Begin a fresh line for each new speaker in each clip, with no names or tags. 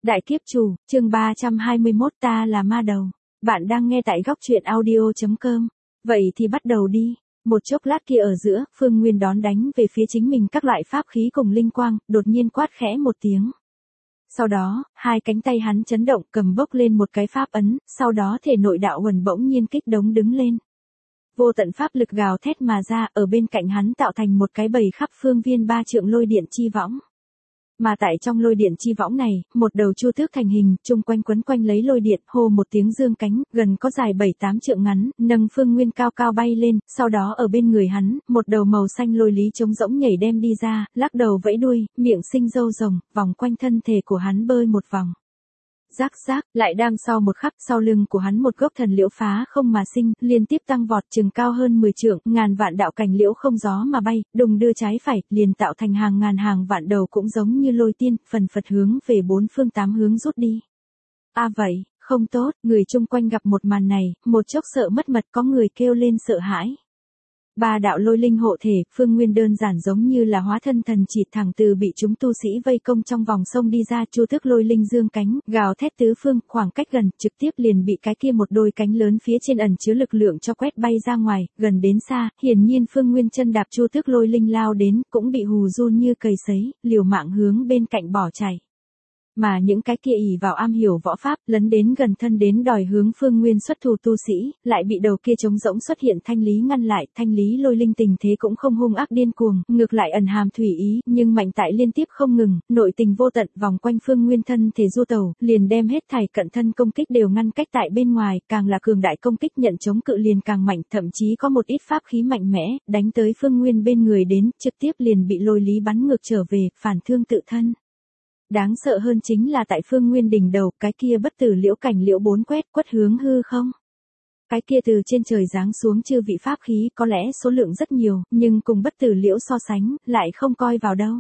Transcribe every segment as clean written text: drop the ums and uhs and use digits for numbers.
Đại kiếp chủ, chương 321 ta là ma đầu. Bạn đang nghe tại góc truyện audio.com. Vậy thì bắt đầu đi. Một chốc lát kia ở giữa, Phương Nguyên đón đánh về phía chính mình các loại pháp khí cùng linh quang, đột nhiên quát khẽ một tiếng. Sau đó, hai cánh tay hắn chấn động cầm bốc lên một cái pháp ấn, sau đó thể nội đạo huần bỗng nhiên kích đống đứng lên. Vô tận pháp lực gào thét mà ra, ở bên cạnh hắn tạo thành một cái bầy khắp phương viên 3 trượng lôi điện chi võng. Mà tại trong lôi điện chi võng này, một đầu chu tước thành hình, chung quanh quấn quanh lấy lôi điện, hô một tiếng dương cánh, gần có dài 7-8 trượng ngắn, nâng Phương Nguyên cao cao bay lên, sau đó ở bên người hắn, một đầu màu xanh lôi lý trống rỗng nhảy đem đi ra, lắc đầu vẫy đuôi, miệng sinh râu rồng, vòng quanh thân thể của hắn bơi một vòng. Rác rác, lại đang sau một khắc, sau lưng của hắn một gốc thần liễu phá không mà sinh, liên tiếp tăng vọt chừng cao hơn 10 trượng, ngàn vạn đạo cành liễu không gió mà bay, đùng đưa trái phải, liền tạo thành hàng ngàn hàng vạn đầu cũng giống như lôi tiên, phần phật hướng về bốn phương tám hướng rút đi. Vậy, không tốt, người chung quanh gặp một màn này, một chốc sợ mất mật có người kêu lên sợ hãi. 3 đạo lôi linh hộ thể, Phương Nguyên đơn giản giống như là hóa thân thần chỉ thẳng từ bị chúng tu sĩ vây công trong vòng sông đi ra, chu tước lôi linh dương cánh, gào thét tứ phương, khoảng cách gần, trực tiếp liền bị cái kia một đôi cánh lớn phía trên ẩn chứa lực lượng cho quét bay ra ngoài, gần đến xa, hiển nhiên Phương Nguyên chân đạp chu tước lôi linh lao đến, cũng bị hù run như cầy sấy, liều mạng hướng bên cạnh bỏ chạy. Mà những cái kia ỷ vào am hiểu võ pháp, lấn đến gần thân đến đòi hướng Phương Nguyên xuất thủ tu sĩ, lại bị đầu kia trống rỗng xuất hiện thanh lý ngăn lại, thanh lý lôi linh tình thế cũng không hung ác điên cuồng, ngược lại ẩn hàm thủy ý, nhưng mạnh tại liên tiếp không ngừng, nội tình vô tận, vòng quanh Phương Nguyên thân thể du tẩu, liền đem hết thảy cận thân công kích đều ngăn cách tại bên ngoài, càng là cường đại công kích nhận chống cự liền càng mạnh, thậm chí có một ít pháp khí mạnh mẽ, đánh tới Phương Nguyên bên người đến, trực tiếp liền bị lôi lý bắn ngược trở về, phản thương tự thân. Đáng sợ hơn chính là tại Phương Nguyên đỉnh đầu, cái kia bất tử liễu cảnh liễu bốn quét quất hướng hư không. Cái kia từ trên trời giáng xuống chư vị pháp khí có lẽ số lượng rất nhiều, nhưng cùng bất tử liễu so sánh, lại không coi vào đâu.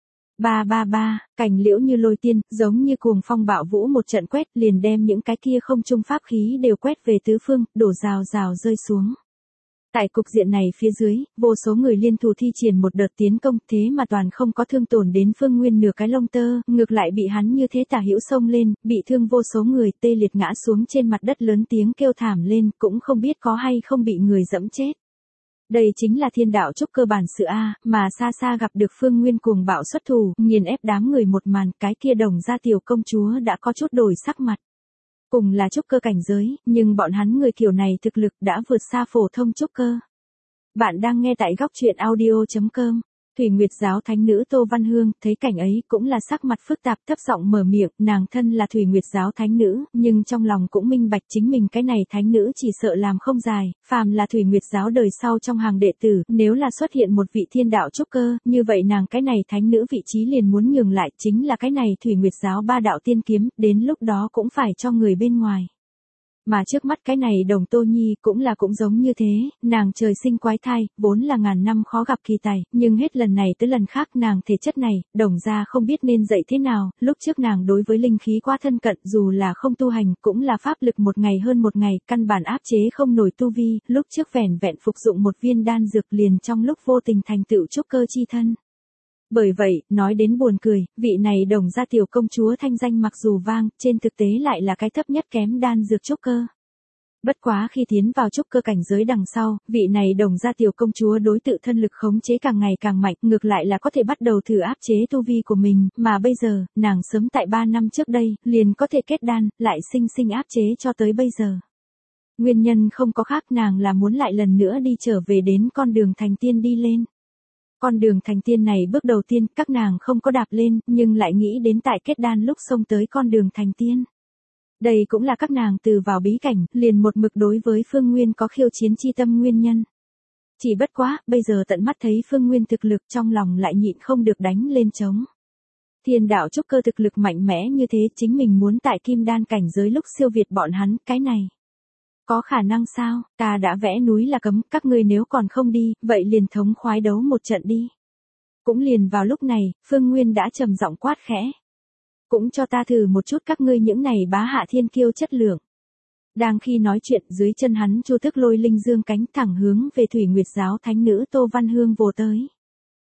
Ba, cảnh liễu như lôi tiên, giống như cuồng phong bạo vũ một trận quét liền đem những cái kia không trung pháp khí đều quét về tứ phương, đổ rào rào rơi xuống. Tại cục diện này phía dưới, vô số người liên thủ thi triển một đợt tiến công, thế mà toàn không có thương tổn đến Phương Nguyên nửa cái lông tơ, ngược lại bị hắn như thế tả hữu xông lên, bị thương vô số người tê liệt ngã xuống trên mặt đất lớn tiếng kêu thảm lên, cũng không biết có hay không bị người dẫm chết. Đây chính là thiên đạo trúc cơ bản sự A, mà xa xa gặp được Phương Nguyên cuồng bạo xuất thủ, nghiền ép đám người một màn, cái kia đồng gia tiểu công chúa đã có chút đổi sắc mặt. Cùng là trúc cơ cảnh giới, nhưng bọn hắn người kiểu này thực lực đã vượt xa phổ thông trúc cơ. Bạn đang nghe tại góc truyện audio.com. Thủy Nguyệt giáo thánh nữ Tô Văn Hương, thấy cảnh ấy cũng là sắc mặt phức tạp thấp giọng mở miệng, nàng thân là Thủy Nguyệt giáo thánh nữ, nhưng trong lòng cũng minh bạch chính mình cái này thánh nữ chỉ sợ làm không dài, phàm là Thủy Nguyệt giáo đời sau trong hàng đệ tử, nếu là xuất hiện một vị thiên đạo trúc cơ, như vậy nàng cái này thánh nữ vị trí liền muốn nhường lại, chính là cái này Thủy Nguyệt giáo 3 đạo tiên kiếm, đến lúc đó cũng phải cho người bên ngoài. Mà trước mắt cái này Đồng Tô Nhi cũng giống như thế, nàng trời sinh quái thai, vốn là ngàn năm khó gặp kỳ tài, nhưng hết lần này tới lần khác nàng thể chất này, Đồng gia không biết nên dạy thế nào, lúc trước nàng đối với linh khí quá thân cận, dù là không tu hành, cũng là pháp lực một ngày hơn một ngày, căn bản áp chế không nổi tu vi, lúc trước vẻn vẹn phục dụng một viên đan dược liền trong lúc vô tình thành tựu trúc cơ chi thân. Bởi vậy, nói đến buồn cười, vị này Đồng gia tiểu công chúa thanh danh mặc dù vang, trên thực tế lại là cái thấp nhất kém đan dược trúc cơ. Bất quá khi tiến vào trúc cơ cảnh giới đằng sau, vị này Đồng gia tiểu công chúa đối tự thân lực khống chế càng ngày càng mạnh, ngược lại là có thể bắt đầu thử áp chế tu vi của mình, mà bây giờ, nàng sớm tại 3 năm trước đây, liền có thể kết đan, lại sinh áp chế cho tới bây giờ. Nguyên nhân không có khác, nàng là muốn lại lần nữa đi trở về đến con đường thành tiên đi lên. Con đường thành tiên này bước đầu tiên các nàng không có đạp lên, nhưng lại nghĩ đến tại kết đan lúc xông tới con đường thành tiên. Đây cũng là các nàng từ vào bí cảnh, liền một mực đối với Phương Nguyên có khiêu chiến chi tâm nguyên nhân. Chỉ bất quá, bây giờ tận mắt thấy Phương Nguyên thực lực trong lòng lại nhịn không được đánh lên trống. Thiên đạo trúc cơ thực lực mạnh mẽ như thế, chính mình muốn tại kim đan cảnh giới lúc siêu việt bọn hắn, cái này. Có khả năng sao, ta đã vẽ núi là cấm, các ngươi nếu còn không đi, vậy liền thống khoái đấu một trận đi. Cũng liền vào lúc này, Phương Nguyên đã trầm giọng quát khẽ. Cũng cho ta thử một chút các ngươi những này bá hạ thiên kiêu chất lượng. Đang khi nói chuyện, dưới chân hắn chu tước lôi linh dương cánh thẳng hướng về Thủy Nguyệt giáo thánh nữ Tô Văn Hương vồ tới.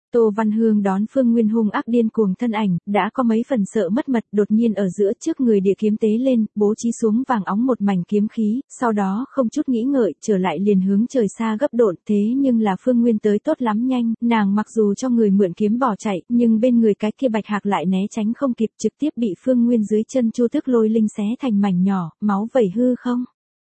Tô Văn Hương đón Phương Nguyên hung ác điên cuồng thân ảnh, đã có mấy phần sợ mất mật, đột nhiên ở giữa trước người địa kiếm tế lên, bố trí xuống vàng óng một mảnh kiếm khí, sau đó không chút nghĩ ngợi, trở lại liền hướng trời xa gấp độn, thế nhưng là Phương Nguyên tới tốt lắm nhanh, nàng mặc dù cho người mượn kiếm bỏ chạy, nhưng bên người cái kia Bạch Hạc lại né tránh không kịp, trực tiếp bị Phương Nguyên dưới chân Chu Tước Lôi Linh xé thành mảnh nhỏ, máu vẩy hư không.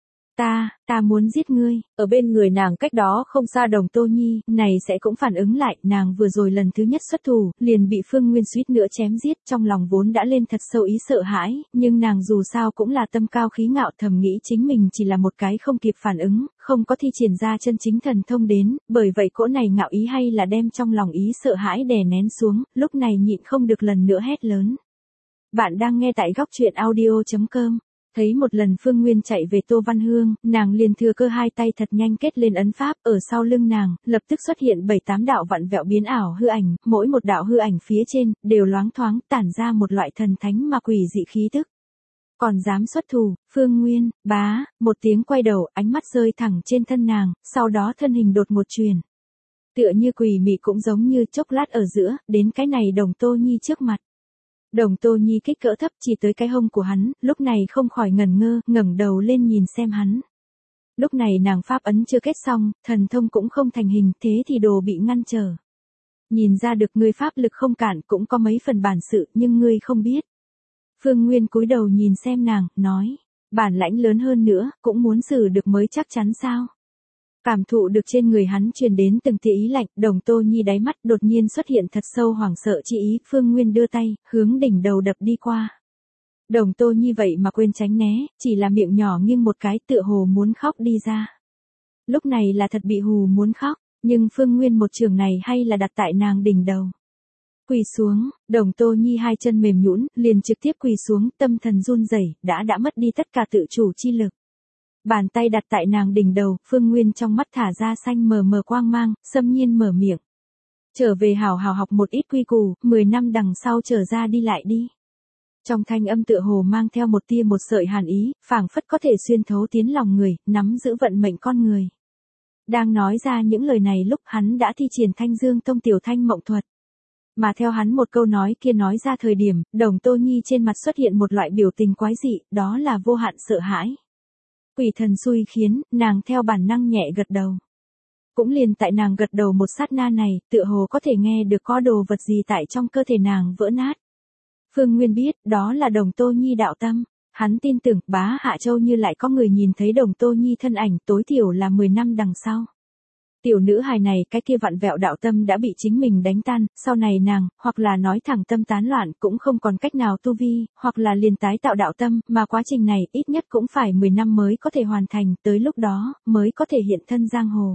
Ta muốn giết ngươi, ở bên người nàng cách đó không xa Đồng Tô Nhi, này sẽ cũng phản ứng lại, nàng vừa rồi lần thứ nhất xuất thủ, liền bị Phương Nguyên suýt nữa chém giết, trong lòng vốn đã lên thật sâu ý sợ hãi, nhưng nàng dù sao cũng là tâm cao khí ngạo thầm nghĩ chính mình chỉ là một cái không kịp phản ứng, không có thi triển ra chân chính thần thông đến, bởi vậy cỗ này ngạo ý hay là đem trong lòng ý sợ hãi đè nén xuống, lúc này nhịn không được lần nữa hét lớn. Bạn đang nghe tại góc truyện audio.com. Thấy một lần Phương Nguyên chạy về Tô Văn Hương, nàng liền thừa cơ hai tay thật nhanh kết lên ấn pháp, ở sau lưng nàng, lập tức xuất hiện 7-8 đạo vặn vẹo biến ảo hư ảnh, mỗi một đạo hư ảnh phía trên, đều loáng thoáng tản ra một loại thần thánh mà quỷ dị khí tức. Còn dám xuất thủ, Phương Nguyên, bá, một tiếng quay đầu, ánh mắt rơi thẳng trên thân nàng, sau đó thân hình đột ngột chuyển. Tựa như quỷ mị cũng giống như chốc lát ở giữa, đến cái này Đồng Tô Nhi trước mặt. Đồng Tô Nhi kích cỡ thấp chỉ tới cái hông của hắn, lúc này không khỏi ngẩn ngơ, ngẩng đầu lên nhìn xem hắn. Lúc này nàng pháp ấn chưa kết xong, thần thông cũng không thành hình, thế thì đồ bị ngăn trở. Nhìn ra được ngươi pháp lực không cản cũng có mấy phần bản sự nhưng ngươi không biết. Phương Nguyên cúi đầu nhìn xem nàng, nói, bản lãnh lớn hơn nữa, cũng muốn xử được mới chắc chắn sao. Cảm thụ được trên người hắn truyền đến từng tia ý lạnh, Đồng Tô Nhi đáy mắt đột nhiên xuất hiện thật sâu hoảng sợ chi ý, Phương Nguyên đưa tay, hướng đỉnh đầu đập đi qua. Đồng Tô Nhi vậy mà quên tránh né, chỉ là miệng nhỏ nghiêng một cái tựa hồ muốn khóc đi ra. Lúc này là thật bị hù muốn khóc, nhưng Phương Nguyên một trường này hay là đặt tại nàng đỉnh đầu. Quỳ xuống, Đồng Tô Nhi hai chân mềm nhũn, liền trực tiếp quỳ xuống, tâm thần run rẩy, đã mất đi tất cả tự chủ chi lực. Bàn tay đặt tại nàng đỉnh đầu, Phương Nguyên trong mắt thả ra xanh mờ mờ quang mang, xâm nhiên mở miệng. Trở về hào hào học một ít quy củ, 10 năm đằng sau trở ra đi lại đi. Trong thanh âm tựa hồ mang theo một tia một sợi hàn ý, phảng phất có thể xuyên thấu tiến lòng người, nắm giữ vận mệnh con người. Đang nói ra những lời này lúc hắn đã thi triển Thanh Dương Tông Tiểu Thanh Mộng Thuật. Mà theo hắn một câu nói kia nói ra thời điểm, Đồng Tô Nhi trên mặt xuất hiện một loại biểu tình quái dị, đó là vô hạn sợ hãi. Quỷ thần xui khiến, nàng theo bản năng nhẹ gật đầu. Cũng liền tại nàng gật đầu một sát na này, tựa hồ có thể nghe được có đồ vật gì tại trong cơ thể nàng vỡ nát. Phương Nguyên biết, đó là Đồng Tô Nhi đạo tâm. Hắn tin tưởng, Bá Hạ Châu như lại có người nhìn thấy Đồng Tô Nhi thân ảnh, tối thiểu là 10 năm đằng sau. Tiểu nữ hài này cái kia vặn vẹo đạo tâm đã bị chính mình đánh tan, sau này nàng, hoặc là nói thẳng tâm tán loạn cũng không còn cách nào tu vi, hoặc là liền tái tạo đạo tâm, mà quá trình này ít nhất cũng phải 10 năm mới có thể hoàn thành, tới lúc đó, mới có thể hiện thân giang hồ.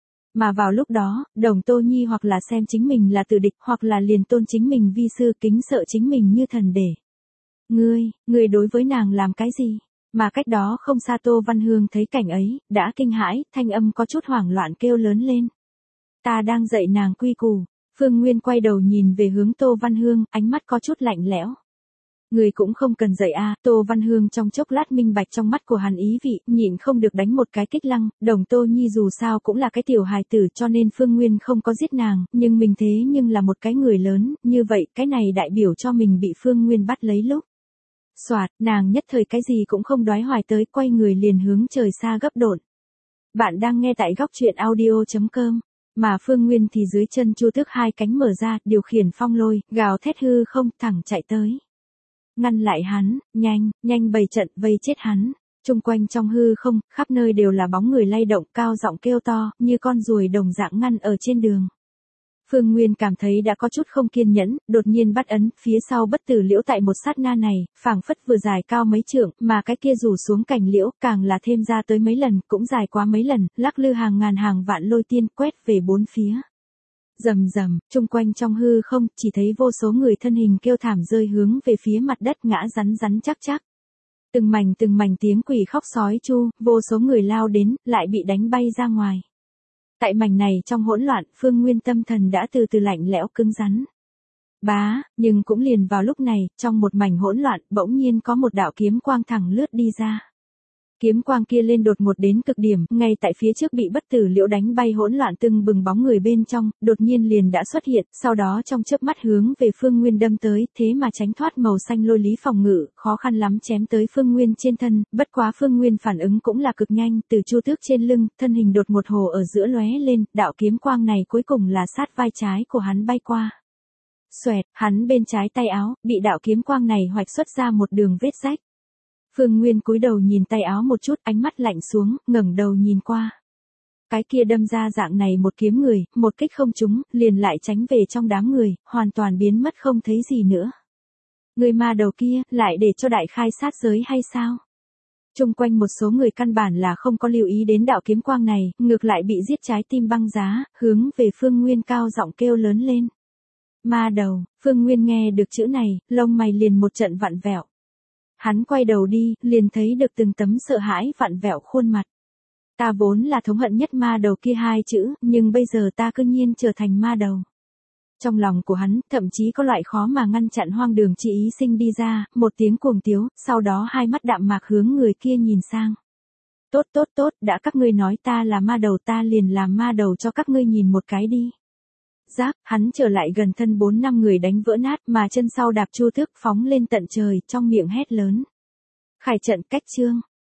Mà vào lúc đó, Đồng Tô Nhi hoặc là xem chính mình là tử địch, hoặc là liền tôn chính mình vi sư kính sợ chính mình như thần để. Ngươi đối với nàng làm cái gì? Mà cách đó không xa Tô Văn Hương thấy cảnh ấy, đã kinh hãi, thanh âm có chút hoảng loạn kêu lớn lên. Ta đang dạy nàng quy củ. Phương Nguyên quay đầu nhìn về hướng Tô Văn Hương, ánh mắt có chút lạnh lẽo. Người cũng không cần dạy a. Tô Văn Hương trong chốc lát minh bạch trong mắt của hắn ý vị, nhịn không được đánh một cái kích lăng, Đồng Tô Nhi dù sao cũng là cái tiểu hài tử cho nên Phương Nguyên không có giết nàng, nhưng mình thế nhưng là một cái người lớn, như vậy cái này đại biểu cho mình bị Phương Nguyên bắt lấy lúc. Soạt, nàng nhất thời cái gì cũng không đoái hoài tới, quay người liền hướng trời xa gấp độn. Bạn đang nghe tại góc truyện audio.com, mà Phương Nguyên thì dưới chân Chu Tước hai cánh mở ra, điều khiển phong lôi, gào thét hư không, thẳng chạy tới. Ngăn lại hắn, nhanh bày trận vây chết hắn. Trung quanh trong hư không, khắp nơi đều là bóng người lay động, cao giọng kêu to, như con ruồi đồng dạng ngăn ở trên đường. Phương Nguyên cảm thấy đã có chút không kiên nhẫn, đột nhiên bắt ấn, phía sau bất tử liễu tại một sát na này, phảng phất vừa dài cao mấy trượng, mà cái kia rủ xuống cành liễu, càng là thêm ra tới mấy lần, cũng dài quá mấy lần, lắc lư hàng ngàn hàng vạn lôi tiên quét về bốn phía. Rầm rầm, chung quanh trong hư không, chỉ thấy vô số người thân hình kêu thảm rơi hướng về phía mặt đất ngã rắn chắc. Từng mảnh tiếng quỷ khóc sói chu, vô số người lao đến, lại bị đánh bay ra ngoài. Tại mảnh này trong hỗn loạn, Phương Nguyên tâm thần đã từ từ lạnh lẽo cứng rắn. Nhưng cũng liền vào lúc này, trong một mảnh hỗn loạn, bỗng nhiên có một đạo kiếm quang thẳng lướt đi ra. Kiếm quang kia lên đột ngột đến cực điểm, ngay tại phía trước bị bất tử liễu đánh bay hỗn loạn tưng bừng bóng người bên trong, đột nhiên liền đã xuất hiện, sau đó trong chớp mắt hướng về Phương Nguyên đâm tới, thế mà tránh thoát màu xanh lôi lý phòng ngự, khó khăn lắm chém tới Phương Nguyên trên thân, bất quá Phương Nguyên phản ứng cũng là cực nhanh, từ chu tước trên lưng, thân hình đột ngột hồ ở giữa lóe lên, đạo kiếm quang này cuối cùng là sát vai trái của hắn bay qua. Xoẹt, hắn bên trái tay áo, bị đạo kiếm quang này hoạch xuất ra một đường vết rách. Phương Nguyên cúi đầu nhìn tay áo một chút, ánh mắt lạnh xuống, ngẩng đầu nhìn qua. Cái kia đâm ra dạng này một kiếm người, một kích không trúng, liền lại tránh về trong đám người, hoàn toàn biến mất không thấy gì nữa. Người ma đầu kia, lại để cho đại khai sát giới hay sao? Chung quanh một số người căn bản là không có lưu ý đến đạo kiếm quang này, ngược lại bị giết trái tim băng giá, hướng về Phương Nguyên cao giọng kêu lớn lên. Ma đầu, Phương Nguyên nghe được chữ này, lông mày liền một trận vặn vẹo. Hắn quay đầu đi, liền thấy được từng tấm sợ hãi vặn vẹo khuôn mặt. Ta vốn là thống hận nhất ma đầu kia hai chữ, nhưng bây giờ ta cư nhiên trở thành ma đầu. Trong lòng của hắn, thậm chí có loại khó mà ngăn chặn hoang đường chi ý sinh đi ra, một tiếng cuồng tiếu, sau đó hai mắt đạm mạc hướng người kia nhìn sang. Tốt tốt tốt, đã các ngươi nói ta là ma đầu ta liền làm ma đầu cho các ngươi nhìn một cái đi. Giáp, hắn trở lại gần thân 4-5 người đánh vỡ nát mà chân sau đạp chu tước phóng lên tận trời trong miệng hét lớn. Khải trận cách chương.